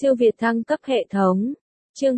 Siêu việt thăng cấp hệ thống. Chương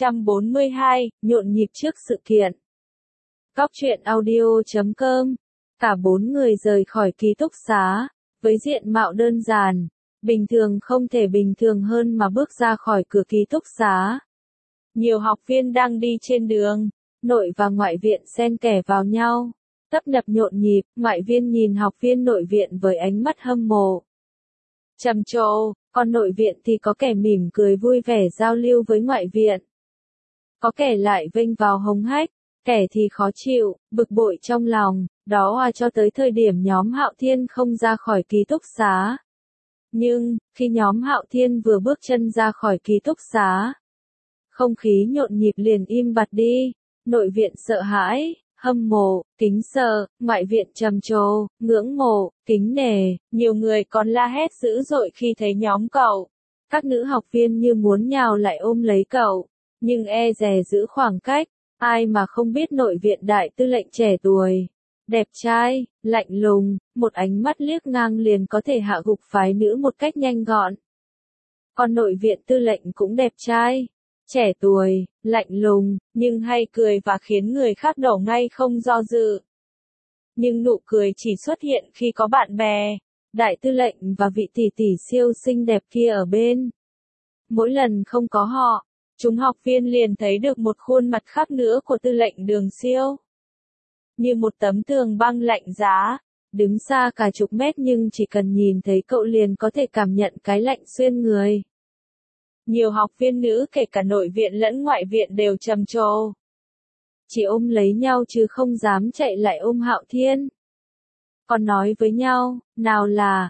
242, nhộn nhịp trước sự kiện. Góc truyện audio.com. Cả 4 người rời khỏi ký túc xá, với diện mạo đơn giản, bình thường không thể bình thường hơn mà bước ra khỏi cửa ký túc xá. Nhiều học viên đang đi trên đường, nội và ngoại viện xen kẽ vào nhau, tấp nập nhộn nhịp, ngoại viên nhìn học viên nội viện với ánh mắt hâm mộ, trầm trồ, còn nội viện thì có kẻ mỉm cười vui vẻ giao lưu với ngoại viện. Có kẻ lại vênh vào hống hách, kẻ thì khó chịu, bực bội trong lòng, đó cho tới thời điểm nhóm Hạo Thiên không ra khỏi ký túc xá. Nhưng, khi nhóm Hạo Thiên vừa bước chân ra khỏi ký túc xá, không khí nhộn nhịp liền im bặt đi, nội viện sợ hãi, hâm mộ, kính sợ, ngoại viện trầm trồ, ngưỡng mộ, kính nể, nhiều người còn la hét dữ dội khi thấy nhóm cậu. Các nữ học viên như muốn nhào lại ôm lấy cậu, nhưng e dè giữ khoảng cách, ai mà không biết nội viện đại tư lệnh trẻ tuổi, đẹp trai, lạnh lùng, một ánh mắt liếc ngang liền có thể hạ gục phái nữ một cách nhanh gọn. Còn nội viện tư lệnh cũng đẹp trai, trẻ tuổi, lạnh lùng, nhưng hay cười và khiến người khác đổ ngay không do dự. Nhưng nụ cười chỉ xuất hiện khi có bạn bè, đại tư lệnh và vị tỷ tỷ siêu xinh đẹp kia ở bên. Mỗi lần không có họ, chúng học viên liền thấy được một khuôn mặt khác nữa của tư lệnh Đường Siêu. Như một tấm tường băng lạnh giá, đứng xa cả chục mét nhưng chỉ cần nhìn thấy cậu liền có thể cảm nhận cái lạnh xuyên người. Nhiều học viên nữ kể cả nội viện lẫn ngoại viện đều trầm trồ. Chỉ ôm lấy nhau chứ không dám chạy lại ôm Hạo Thiên. Còn nói với nhau, nào là,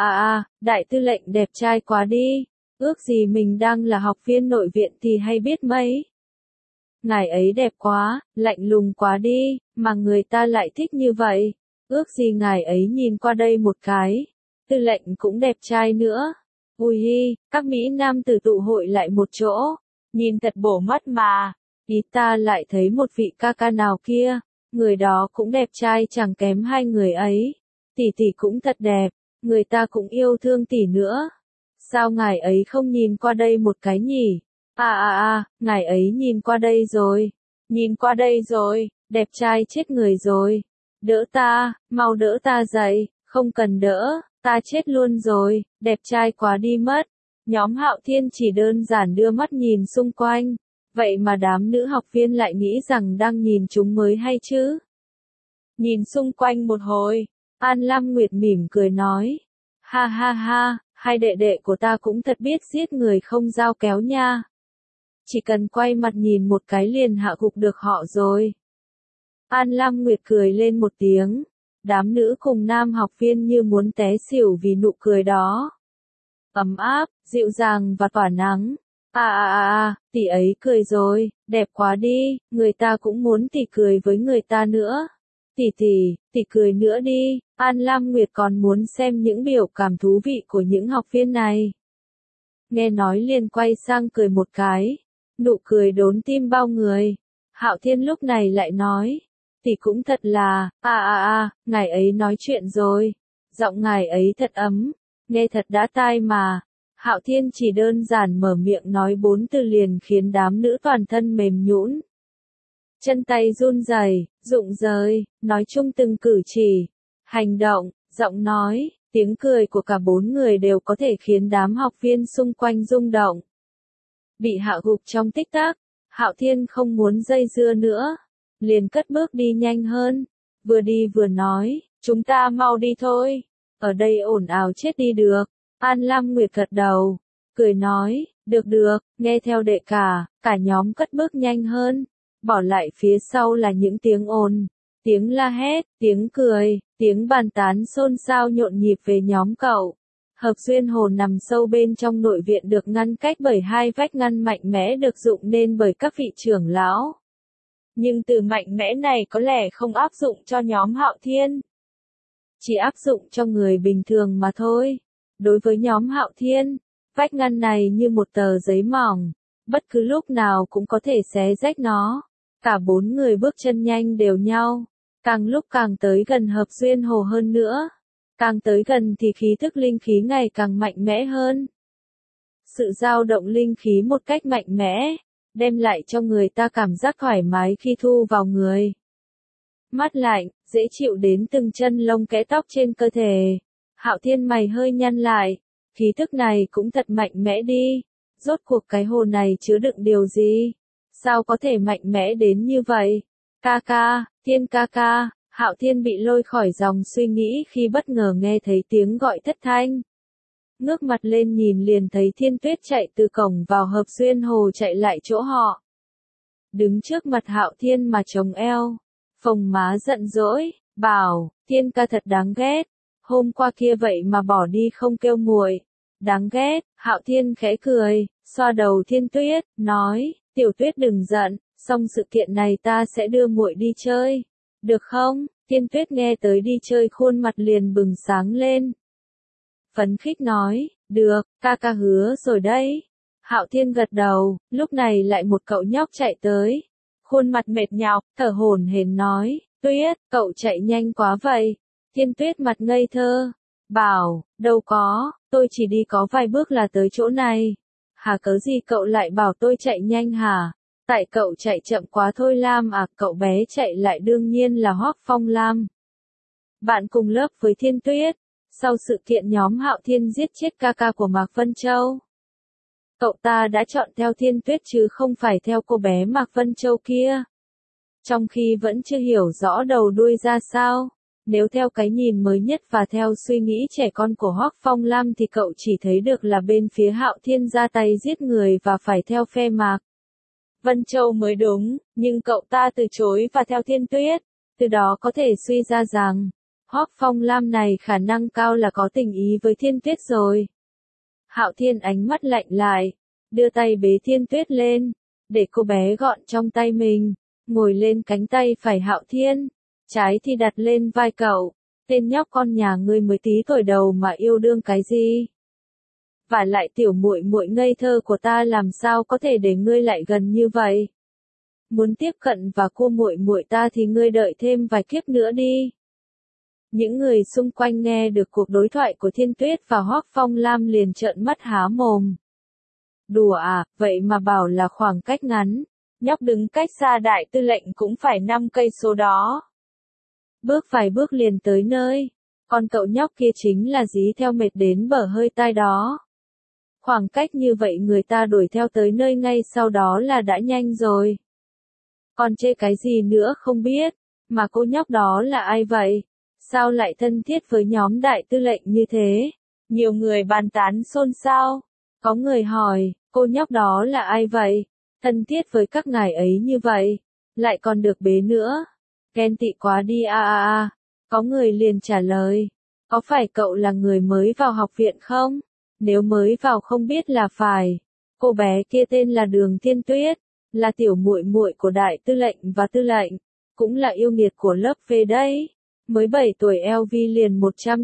đại tư lệnh đẹp trai quá đi, ước gì mình đang là học viên nội viện thì hay biết mấy. Ngài ấy đẹp quá, lạnh lùng quá đi, mà người ta lại thích như vậy, ước gì ngài ấy nhìn qua đây một cái, tư lệnh cũng đẹp trai nữa. Ui hi, các Mỹ Nam tử tụ hội lại một chỗ, nhìn thật bổ mắt mà, ý ta lại thấy một vị ca ca nào kia, người đó cũng đẹp trai chẳng kém hai người ấy, tỷ tỷ cũng thật đẹp, người ta cũng yêu thương tỷ nữa. Sao ngài ấy không nhìn qua đây một cái nhỉ? Ngài ấy nhìn qua đây rồi, đẹp trai chết người rồi. Đỡ ta, mau đỡ ta dậy, không cần đỡ. Ta chết luôn rồi, đẹp trai quá đi mất. Nhóm Hạo Thiên chỉ đơn giản đưa mắt nhìn xung quanh, vậy mà đám nữ học viên lại nghĩ rằng đang nhìn chúng mới hay chứ. Nhìn xung quanh một hồi, An Lam Nguyệt mỉm cười nói, ha ha ha, hai đệ đệ của ta cũng thật biết giết người không dao kéo nha. Chỉ cần quay mặt nhìn một cái liền hạ gục được họ rồi. An Lam Nguyệt cười lên một tiếng. Đám nữ cùng nam học viên như muốn té xỉu vì nụ cười đó. Ấm áp, dịu dàng và tỏa nắng. Tỷ ấy cười rồi, đẹp quá đi, người ta cũng muốn tỷ cười với người ta nữa. Tỷ cười nữa đi, An Lam Nguyệt còn muốn xem những biểu cảm thú vị của những học viên này. Nghe nói liền quay sang cười một cái, nụ cười đốn tim bao người. Hạo Thiên lúc này lại nói. Tỷ cũng thật là, ngài ấy nói chuyện rồi. Giọng ngài ấy thật ấm, nghe thật đã tai mà. Hạo Thiên chỉ đơn giản mở miệng nói 4 từ liền khiến đám nữ toàn thân mềm nhũn. Chân tay run rẩy, rụng rời, nói chung từng cử chỉ, hành động, giọng nói, tiếng cười của cả 4 người đều có thể khiến đám học viên xung quanh rung động. Bị hạ gục trong tích tắc, Hạo Thiên không muốn dây dưa nữa. Liền cất bước đi nhanh hơn, vừa đi vừa nói, chúng ta mau đi thôi, ở đây ồn ào chết đi được. An Lam Nguyệt gật đầu, cười nói, được, nghe theo đệ cả nhóm cất bước nhanh hơn, bỏ lại phía sau là những tiếng ồn, tiếng la hét, tiếng cười, tiếng bàn tán xôn xao nhộn nhịp về nhóm cậu. Hợp Duyên Hồ nằm sâu bên trong nội viện được ngăn cách bởi hai vách ngăn mạnh mẽ được dựng nên bởi các vị trưởng lão. Nhưng từ mạnh mẽ này có lẽ không áp dụng cho nhóm Hạo Thiên. Chỉ áp dụng cho người bình thường mà thôi. Đối với nhóm Hạo Thiên, vách ngăn này như một tờ giấy mỏng, bất cứ lúc nào cũng có thể xé rách nó. Cả 4 người bước chân nhanh đều nhau, càng lúc càng tới gần Hợp Duyên Hồ hơn nữa. Càng tới gần thì khí thức linh khí ngày càng mạnh mẽ hơn. sự dao động linh khí một cách mạnh mẽ, đem lại cho người ta cảm giác thoải mái khi thu vào người. Mát lạnh, dễ chịu đến từng chân lông kẽ tóc trên cơ thể. Hạo Thiên mày hơi nhăn lại, khí tức này cũng thật mạnh mẽ đi. Rốt cuộc cái hồ này chứa đựng điều gì? Sao có thể mạnh mẽ đến như vậy? Ca ca, Thiên ca ca, Hạo Thiên bị lôi khỏi dòng suy nghĩ khi bất ngờ nghe thấy tiếng gọi thất thanh. Ngước mặt lên nhìn liền thấy Thiên Tuyết chạy từ cổng vào Hợp Xuyên Hồ chạy lại chỗ họ. Đứng trước mặt Hạo Thiên mà chống eo, phồng má giận dỗi, bảo, Thiên ca thật đáng ghét, hôm qua kia vậy mà bỏ đi không kêu muội. Đáng ghét, Hạo Thiên khẽ cười, xoa đầu Thiên Tuyết, nói, Tiểu Tuyết đừng giận, xong sự kiện này ta sẽ đưa muội đi chơi. Được không? Thiên Tuyết nghe tới đi chơi khuôn mặt liền bừng sáng lên. Phấn khích nói, được, ca ca hứa rồi đấy. Hạo Thiên gật đầu, lúc này lại một cậu nhóc chạy tới. Khuôn mặt mệt nhọc, thở hổn hển nói, Tuyết, cậu chạy nhanh quá vậy. Thiên Tuyết mặt ngây thơ, bảo, đâu có, tôi chỉ đi có vài bước là tới chỗ này. Hả cớ gì cậu lại bảo tôi chạy nhanh hả? Tại cậu chạy chậm quá thôi Lam à, cậu bé chạy lại đương nhiên là Hoắc Phong Lam. Bạn cùng lớp với Thiên Tuyết, sau sự kiện nhóm Hạo Thiên giết chết ca ca của Mạc Vân Châu. Cậu ta đã chọn theo Thiên Tuyết chứ không phải theo cô bé Mạc Vân Châu kia. Trong khi vẫn chưa hiểu rõ đầu đuôi ra sao, nếu theo cái nhìn mới nhất và theo suy nghĩ trẻ con của Hoắc Phong Lam thì cậu chỉ thấy được là bên phía Hạo Thiên ra tay giết người và phải theo phe Mạc Vân Châu mới đúng, nhưng cậu ta từ chối và theo Thiên Tuyết, từ đó có thể suy ra rằng, Hoắc Phong Lam này khả năng cao là có tình ý với Thiên Tuyết rồi. Hạo Thiên ánh mắt lạnh lại, đưa tay bế Thiên Tuyết lên, để cô bé gọn trong tay mình, ngồi lên cánh tay phải Hạo Thiên, trái thì đặt lên vai cậu, tên nhóc con nhà ngươi mới tí tuổi đầu mà yêu đương cái gì? Và lại tiểu muội muội ngây thơ của ta làm sao có thể để ngươi lại gần như vậy? Muốn tiếp cận và cua muội muội ta thì ngươi đợi thêm vài kiếp nữa đi. Những người xung quanh nghe được cuộc đối thoại của Thiên Tuyết và Hoắc Phong Lam liền trợn mắt há mồm. Đùa à, vậy mà bảo là khoảng cách ngắn, nhóc đứng cách xa đại tư lệnh cũng phải 5 cây số đó. Bước vài bước liền tới nơi, còn cậu nhóc kia chính là dí theo mệt đến bở hơi tai đó. Khoảng cách như vậy người ta đuổi theo tới nơi ngay sau đó là đã nhanh rồi. Còn chê cái gì nữa không biết, mà cô nhóc đó là ai vậy? Sao lại thân thiết với nhóm đại tư lệnh như thế? Nhiều người bàn tán xôn xao. Có người hỏi, cô nhóc đó là ai vậy? Thân thiết với các ngài ấy như vậy, lại còn được bế nữa. Ghen tị quá đi a a a. Có người liền trả lời, có phải cậu là người mới vào học viện không? Nếu mới vào không biết là phải. Cô bé kia tên là Đường Thiên Tuyết, là tiểu muội muội của đại tư lệnh và tư lệnh, cũng là yêu nghiệt của lớp V đấy. Mới 7 tuổi LV liền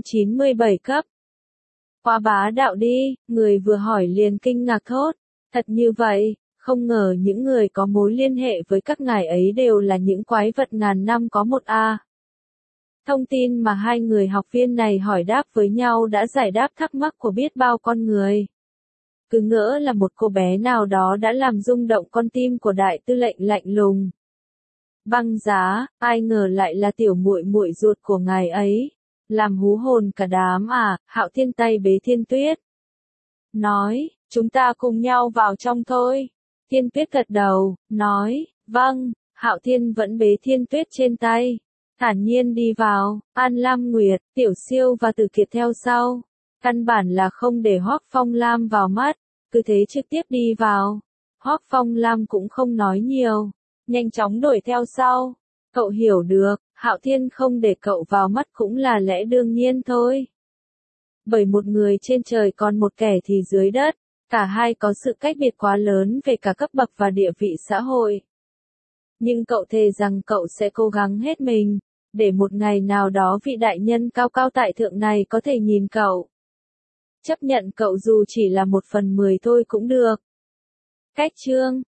197 cấp. Quá bá đạo đi, người vừa hỏi liền kinh ngạc thốt. Thật như vậy, không ngờ những người có mối liên hệ với các ngài ấy đều là những quái vật ngàn năm có một a. Thông tin mà hai người học viên này hỏi đáp với nhau đã giải đáp thắc mắc của biết bao con người. Cứ ngỡ là một cô bé nào đó đã làm rung động con tim của đại tư lệnh lạnh lùng. Băng Giá, ai ngờ lại là tiểu muội muội ruột của ngài ấy. Làm hú hồn cả đám à, Hạo Thiên tay bế Thiên Tuyết. Nói, chúng ta cùng nhau vào trong thôi. Thiên Tuyết gật đầu, nói, vâng, Hạo Thiên vẫn bế Thiên Tuyết trên tay. Thản nhiên đi vào, An Lam Nguyệt, Tiểu Siêu và Tử Kiệt theo sau. Căn bản là không để Hoắc Phong Lam vào mắt, cứ thế trực tiếp đi vào. Hoắc Phong Lam cũng không nói nhiều, nhanh chóng đuổi theo sau. Cậu hiểu được, Hạo Thiên không để cậu vào mắt cũng là lẽ đương nhiên thôi. Bởi một người trên trời còn một kẻ thì dưới đất, cả hai có sự cách biệt quá lớn về cả cấp bậc và địa vị xã hội. Nhưng cậu thề rằng cậu sẽ cố gắng hết mình, để một ngày nào đó vị đại nhân cao cao tại thượng này có thể nhìn cậu. Chấp nhận cậu dù chỉ là 1/10 thôi cũng được. Cách chương